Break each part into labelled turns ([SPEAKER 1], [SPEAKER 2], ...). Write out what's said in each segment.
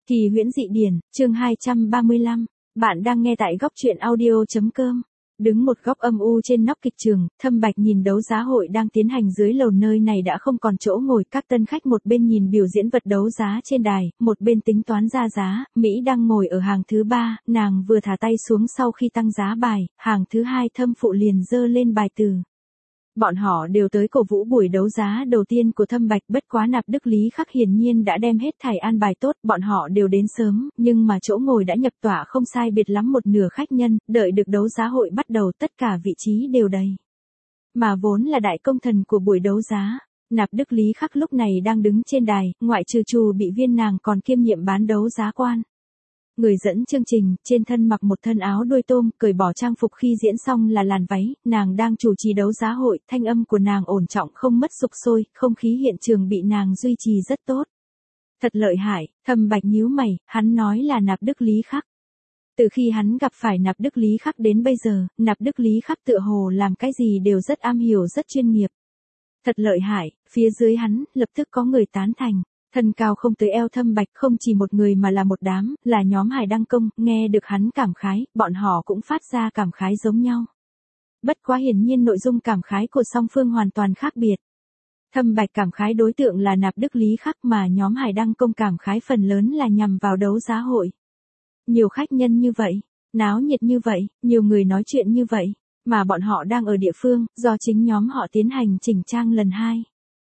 [SPEAKER 1] Kỳ huyễn dị điển, chương 235. Bạn đang nghe tại góc truyện audio.com. Đứng một góc âm u trên nóc kịch trường, Thâm Bạch nhìn đấu giá hội đang tiến hành dưới lầu, nơi này đã không còn chỗ ngồi, các tân khách một bên nhìn biểu diễn vật đấu giá trên đài, một bên tính toán ra giá. Mỹ đang ngồi ở hàng thứ 3, nàng vừa thả tay xuống sau khi tăng giá bài, hàng thứ 2 Thâm Phụ liền giơ lên bài từ. Bọn họ đều tới cổ vũ buổi đấu giá đầu tiên của Thâm Bạch, bất quá Nạp Đức Lý Khắc hiển nhiên đã đem hết thảy an bài tốt, bọn họ đều đến sớm, nhưng mà chỗ ngồi đã nhập tọa không sai biệt lắm một nửa khách nhân, đợi được đấu giá hội bắt đầu tất cả vị trí đều đầy. Mà vốn là đại công thần của buổi đấu giá, Nạp Đức Lý Khắc lúc này đang đứng trên đài, ngoại trừ Trù Bị Viên nàng còn kiêm nhiệm bán đấu giá quan. Người dẫn chương trình, trên thân mặc một thân áo đuôi tôm, cởi bỏ trang phục khi diễn xong là làn váy, nàng đang chủ trì đấu giá hội, thanh âm của nàng ổn trọng không mất sục sôi, không khí hiện trường bị nàng duy trì rất tốt. Thật lợi hại, Thâm Bạch nhíu mày, hắn nói là Nạp Đức Lý Khắc. Từ khi hắn gặp phải Nạp Đức Lý Khắc đến bây giờ, Nạp Đức Lý Khắc tựa hồ làm cái gì đều rất am hiểu, rất chuyên nghiệp. Thật lợi hại, phía dưới hắn, lập tức có người tán thành. Thân cao không tới eo Thâm Bạch không chỉ một người mà là một đám, là nhóm Hải Đăng Công, nghe được hắn cảm khái, bọn họ cũng phát ra cảm khái giống nhau. Bất quá hiển nhiên nội dung cảm khái của song phương hoàn toàn khác biệt. Thâm Bạch cảm khái đối tượng là Nạp Đức Lý Khắc mà nhóm Hải Đăng Công cảm khái phần lớn là nhằm vào đấu giá hội. Nhiều khách nhân như vậy, náo nhiệt như vậy, nhiều người nói chuyện như vậy, mà bọn họ đang ở địa phương, do chính nhóm họ tiến hành chỉnh trang lần 2.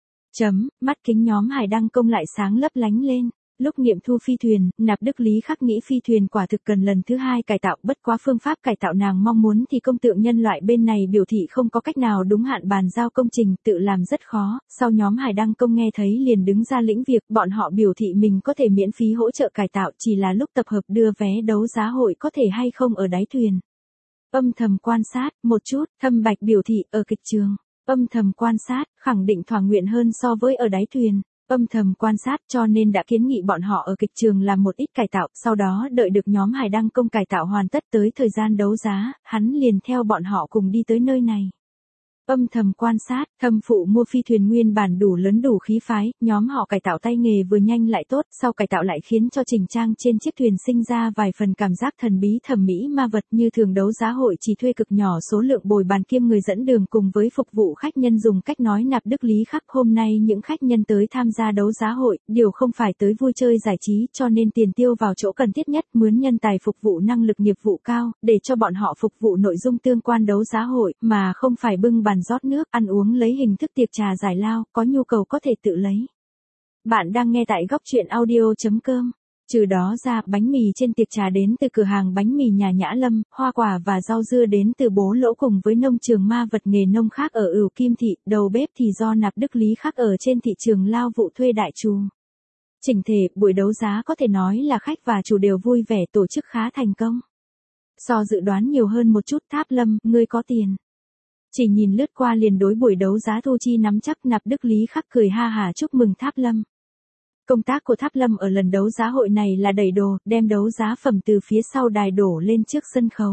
[SPEAKER 1] Mắt kính nhóm Hải Đăng Công lại sáng lấp lánh lên. Lúc nghiệm thu phi thuyền, Nạp Đức Lý Khắc nghĩ phi thuyền quả thực cần lần thứ 2 cải tạo, bất quá phương pháp cải tạo nàng mong muốn thì công tượng nhân loại bên này biểu thị không có cách nào đúng hạn bàn giao công trình, tự làm rất khó. Sau nhóm Hải Đăng Công nghe thấy liền đứng ra lĩnh việc, bọn họ biểu thị mình có thể miễn phí hỗ trợ cải tạo, chỉ là lúc tập hợp đưa vé đấu giá hội có thể hay không ở đáy thuyền. Âm thầm quan sát một chút, Thâm Bạch biểu thị ở kịch trường. Âm thầm quan sát, khẳng định thỏa nguyện hơn so với ở đáy thuyền. Âm thầm quan sát cho nên đã kiến nghị bọn họ ở kịch trường làm một ít cải tạo, sau đó đợi được nhóm Hải Đăng Công cải tạo hoàn tất tới thời gian đấu giá, hắn liền theo bọn họ cùng đi tới nơi này. Âm thầm quan sát, Thâm Phụ mua phi thuyền nguyên bản đủ lớn đủ khí phái, nhóm họ cải tạo tay nghề vừa nhanh lại tốt, sau cải tạo lại khiến cho chỉnh trang trên chiếc thuyền sinh ra vài phần cảm giác thần bí thẩm mỹ ma vật. Như thường đấu giá hội chỉ thuê cực nhỏ số lượng bồi bàn kiêm người dẫn đường cùng với phục vụ khách nhân, dùng cách nói Nạp Đức Lý Khắc hôm nay những khách nhân tới tham gia đấu giá hội, đều không phải tới vui chơi giải trí cho nên tiền tiêu vào chỗ cần thiết nhất, mướn nhân tài phục vụ năng lực nghiệp vụ cao, để cho bọn họ phục vụ nội dung tương quan đấu giá hội, mà không phải bưng bàn rót nước, ăn uống lấy hình thức tiệc trà giải lao, có nhu cầu có thể tự lấy. Bạn đang nghe tại góc truyện audio.com. Trừ đó ra, bánh mì trên tiệc trà đến từ cửa hàng bánh mì nhà Nhã Lâm, hoa quả và rau dưa đến từ Bố Lỗ cùng với nông trường ma vật nghề nông khác ở Ửu Kim Thị, đầu bếp thì do Nạp Đức Lý Khắc ở trên thị trường lao vụ thuê đại trù. Chỉnh thể, buổi đấu giá có thể nói là khách và chủ đều vui vẻ, tổ chức khá thành công. So dự đoán nhiều hơn một chút. Tháp Lâm, ngươi có tiền. Chỉ nhìn lướt qua liền đối buổi đấu giá thu chi nắm chắc, Nạp Đức Lý Khắc cười ha hả chúc mừng Tháp Lâm. Công tác của Tháp Lâm ở lần đấu giá hội này là đẩy đồ, đem đấu giá phẩm từ phía sau đài đổ lên trước sân khấu.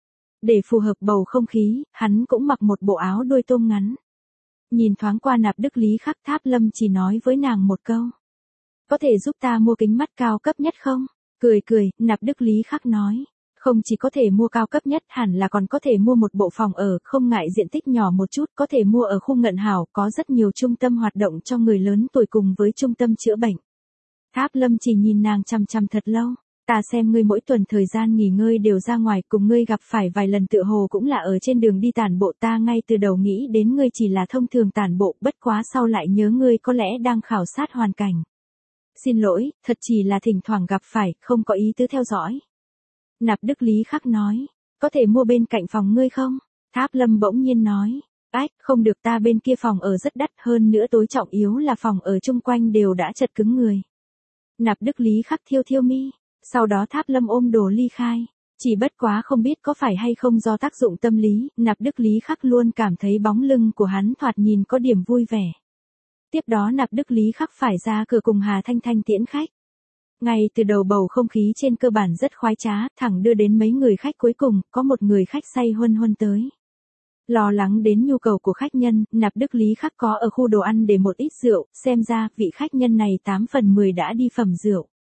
[SPEAKER 1] Để phù hợp bầu không khí, hắn cũng mặc một bộ áo đuôi tôm ngắn. Nhìn thoáng qua Nạp Đức Lý Khắc, Tháp Lâm chỉ nói với nàng một câu. Có thể giúp ta mua kính mắt cao cấp nhất không? Cười cười, Nạp Đức Lý Khắc nói. Không chỉ có thể mua cao cấp nhất, hẳn là còn có thể mua một bộ phòng ở, không ngại diện tích nhỏ một chút, có thể mua ở khu Ngận Hảo, có rất nhiều trung tâm hoạt động cho người lớn tuổi cùng với trung tâm chữa bệnh. Tháp Lâm chỉ nhìn nàng chằm chằm thật lâu. Ta xem ngươi mỗi tuần thời gian nghỉ ngơi đều ra ngoài, cùng ngươi gặp phải vài lần tựa hồ cũng là ở trên đường đi tản bộ, ta ngay từ đầu nghĩ đến ngươi chỉ là thông thường tản bộ, bất quá sau lại nhớ ngươi có lẽ đang khảo sát hoàn cảnh. Xin lỗi, thật chỉ là thỉnh thoảng gặp phải, không có ý tứ theo dõi. Nạp Đức Lý Khắc nói, có thể mua bên cạnh phòng ngươi không? Tháp Lâm bỗng nhiên nói, ách, không được, ta bên kia phòng ở rất đắt, hơn nữa tối trọng yếu là phòng ở chung quanh đều đã chật cứng người. Nạp Đức Lý Khắc thiêu thiêu mi, sau đó Tháp Lâm ôm đồ ly khai. Chỉ bất quá không biết có phải hay không do tác dụng tâm lý, Nạp Đức Lý Khắc luôn cảm thấy bóng lưng của hắn thoạt nhìn có điểm vui vẻ. Tiếp đó Nạp Đức Lý Khắc phải ra cửa cùng Hà Thanh Thanh tiễn khách. Ngay từ đầu bầu không khí trên cơ bản rất khoái trá, thẳng đưa đến mấy người khách cuối cùng, có một người khách say huân huân tới. Lo lắng đến nhu cầu của khách nhân, Nạp Đức Lý Khắc có ở khu đồ ăn để một ít rượu, xem ra vị khách nhân này 8 phần 10 đã đi phẩm rượu.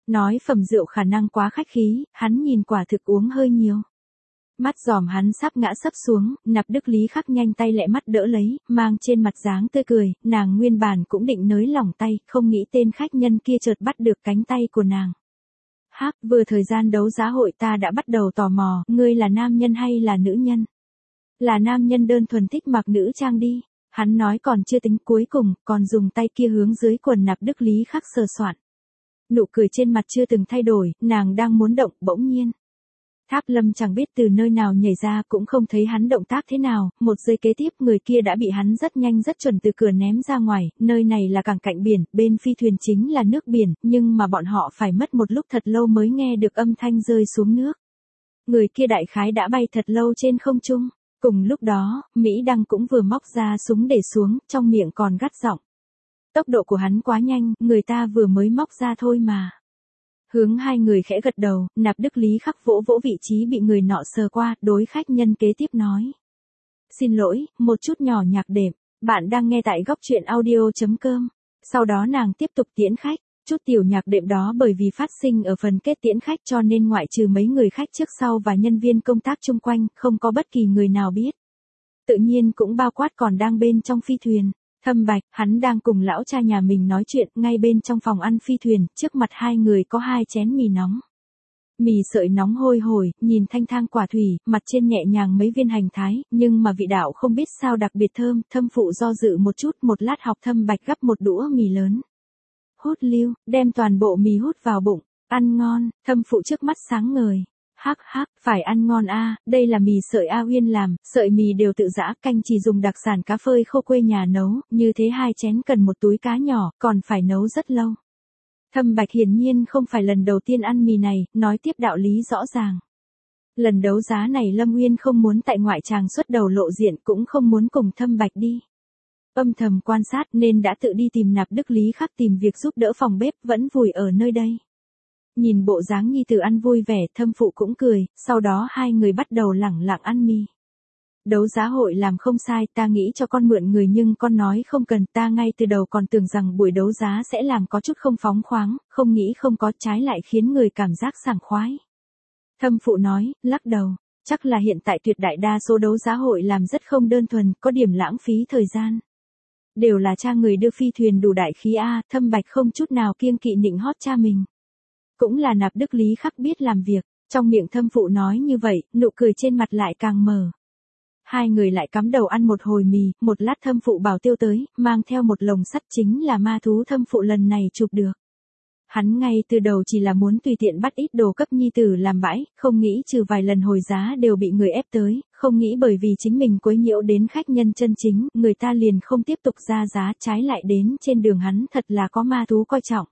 [SPEAKER 1] Nói phẩm rượu khả năng quá khách khí, hắn nhìn quả thực uống hơi nhiều. Mắt giòm hắn sắp ngã sấp xuống, Nạp Đức Lý Khắc nhanh tay lẹ mắt đỡ lấy, mang trên mặt dáng tươi cười, nàng nguyên bản cũng định nới lỏng tay, không nghĩ tên khách nhân kia chợt bắt được cánh tay của nàng. Hắc, vừa thời gian đấu giá hội ta đã bắt đầu tò mò, ngươi là nam nhân hay là nữ nhân? Là nam nhân đơn thuần thích mặc nữ trang đi. Hắn nói còn chưa tính, cuối cùng, còn dùng tay kia hướng dưới quần Nạp Đức Lý Khắc sờ soạn. Nụ cười trên mặt chưa từng thay đổi, nàng đang muốn động, bỗng nhiên. Tháp Lâm chẳng biết từ nơi nào nhảy ra, cũng không thấy hắn động tác thế nào, một giây kế tiếp người kia đã bị hắn rất nhanh rất chuẩn từ cửa ném ra ngoài, nơi này là cảng cạnh biển, bên phi thuyền chính là nước biển, nhưng mà bọn họ phải mất một lúc thật lâu mới nghe được âm thanh rơi xuống nước. Người kia đại khái đã bay thật lâu trên không trung. Cùng lúc đó, Mỹ Đăng cũng vừa móc ra súng để xuống, trong miệng còn gắt giọng. Tốc độ của hắn quá nhanh, người ta vừa mới móc ra thôi mà. Hướng hai người khẽ gật đầu, Nạp Đức Lý Khắc vỗ vỗ vị trí bị người nọ sờ qua, đối khách nhân kế tiếp nói. Xin lỗi, một chút nhỏ nhạc đệm, bạn đang nghe tại góc truyện audio.com. Sau đó nàng tiếp tục tiễn khách. Chút tiểu nhạc đệm đó bởi vì phát sinh ở phần kết tiễn khách cho nên ngoại trừ mấy người khách trước sau và nhân viên công tác chung quanh, không có bất kỳ người nào biết. Tự nhiên cũng bao quát còn đang bên trong phi thuyền. Thâm Bạch, hắn đang cùng lão cha nhà mình nói chuyện, ngay bên trong phòng ăn phi thuyền, trước mặt hai người có 2 chén mì nóng. Mì sợi nóng hôi hổi, nhìn thanh thang quả thủy, mặt trên nhẹ nhàng mấy viên hành thái, nhưng mà vị đạo không biết sao đặc biệt thơm, Thâm Phụ do dự một chút, một lát học Thâm Bạch gắp một đũa mì lớn. Hút lưu, đem toàn bộ mì hút vào bụng, ăn ngon, Thâm Phụ trước mắt sáng ngời. Hắc hắc, phải ăn ngon a, đây là mì sợi A Uyên làm, sợi mì đều tự giã, canh chỉ dùng đặc sản cá phơi khô quê nhà nấu, như thế 2 chén cần một túi cá nhỏ, còn phải nấu rất lâu. Thâm Bạch hiển nhiên không phải lần đầu tiên ăn mì này, nói tiếp đạo lý rõ ràng. Lần đấu giá này Lâm Uyên không muốn tại ngoại tràng xuất đầu lộ diện, cũng không muốn cùng Thâm Bạch đi. Âm thầm quan sát nên đã tự đi tìm Nạp Đức Lý Khắc tìm việc giúp đỡ phòng bếp, vẫn vùi ở nơi đây. Nhìn bộ dáng nhi tử ăn vui vẻ, Thâm Phụ cũng cười, sau đó hai người bắt đầu lẳng lặng ăn mì. Đấu giá hội làm không sai, ta nghĩ cho con mượn người nhưng con nói không cần, ta ngay từ đầu còn tưởng rằng buổi đấu giá sẽ làm có chút không phóng khoáng, không nghĩ không có, trái lại khiến người cảm giác sảng khoái. Thâm Phụ nói, lắc đầu, chắc là hiện tại tuyệt đại đa số đấu giá hội làm rất không đơn thuần, có điểm lãng phí thời gian. Đều là cha người đưa phi thuyền đủ đại khí a, Thâm Bạch không chút nào kiêng kỵ nịnh hót cha mình. Cũng là Nạp Đức Lý Khắc biết làm việc, trong miệng Thâm Phụ nói như vậy, nụ cười trên mặt lại càng mở. Hai người lại cắm đầu ăn một hồi mì, một lát Thâm Phụ bảo tiêu tới, mang theo một lồng sắt chính là ma thú Thâm Phụ lần này chụp được. Hắn ngay từ đầu chỉ là muốn tùy tiện bắt ít đồ cấp nhi tử làm bãi, không nghĩ trừ vài lần hồi giá đều bị người ép tới, không nghĩ bởi vì chính mình quấy nhiễu đến khách nhân chân chính, người ta liền không tiếp tục ra giá, trái lại đến trên đường hắn thật là có ma thú coi trọng.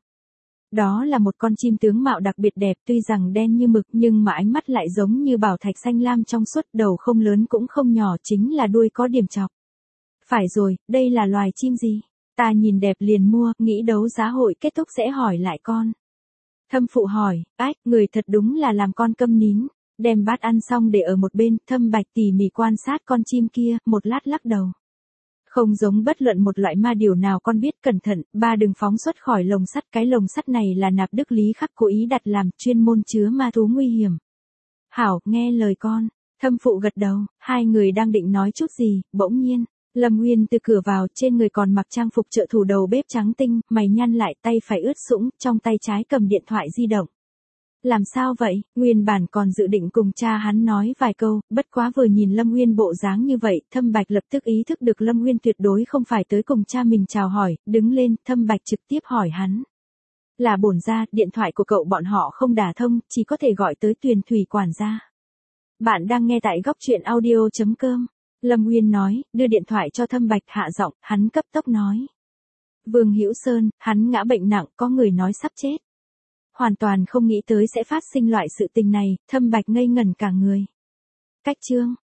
[SPEAKER 1] Đó là một con chim tướng mạo đặc biệt đẹp, tuy rằng đen như mực nhưng mà ánh mắt lại giống như bảo thạch xanh lam trong suốt, đầu không lớn cũng không nhỏ, chính là đuôi có điểm chọc. Phải rồi, đây là loài chim gì? Ta nhìn đẹp liền mua, nghĩ đấu giá hội kết thúc sẽ hỏi lại con. Thâm Phụ hỏi, ách, người thật đúng là làm con câm nín, đem bát ăn xong để ở một bên, Thâm Bạch tỉ mỉ quan sát con chim kia, một lát lắc đầu. Không giống bất luận một loại ma điều nào, con biết cẩn thận, ba đừng phóng xuất khỏi lồng sắt, cái lồng sắt này là Nạp Đức Lý Khắc cố ý đặt làm, chuyên môn chứa ma thú nguy hiểm. Hảo, nghe lời con. Thâm Phụ gật đầu, hai người đang định nói chút gì, bỗng nhiên, Lâm Nguyên từ cửa vào, trên người còn mặc trang phục trợ thủ đầu bếp trắng tinh, mày nhăn lại, tay phải ướt sũng, trong tay trái cầm điện thoại di động. Làm sao vậy? Nguyên bản còn dự định cùng cha hắn nói vài câu, bất quá vừa nhìn Lâm Nguyên bộ dáng như vậy, Thâm Bạch lập tức ý thức được Lâm Nguyên tuyệt đối không phải tới cùng cha mình chào hỏi, đứng lên, Thâm Bạch trực tiếp hỏi hắn. Là bổn gia, điện thoại của cậu bọn họ không đả thông, chỉ có thể gọi tới Tuyền Thủy quản gia. Bạn đang nghe tại góc truyện audio.com. Lâm Nguyên nói, đưa điện thoại cho Thâm Bạch, hạ giọng, hắn cấp tốc nói. Vương Hữu Sơn, hắn ngã bệnh nặng, có người nói sắp chết. Hoàn toàn không nghĩ tới sẽ phát sinh loại sự tình này, Thâm Bạch ngây ngẩn cả người. Cách chương.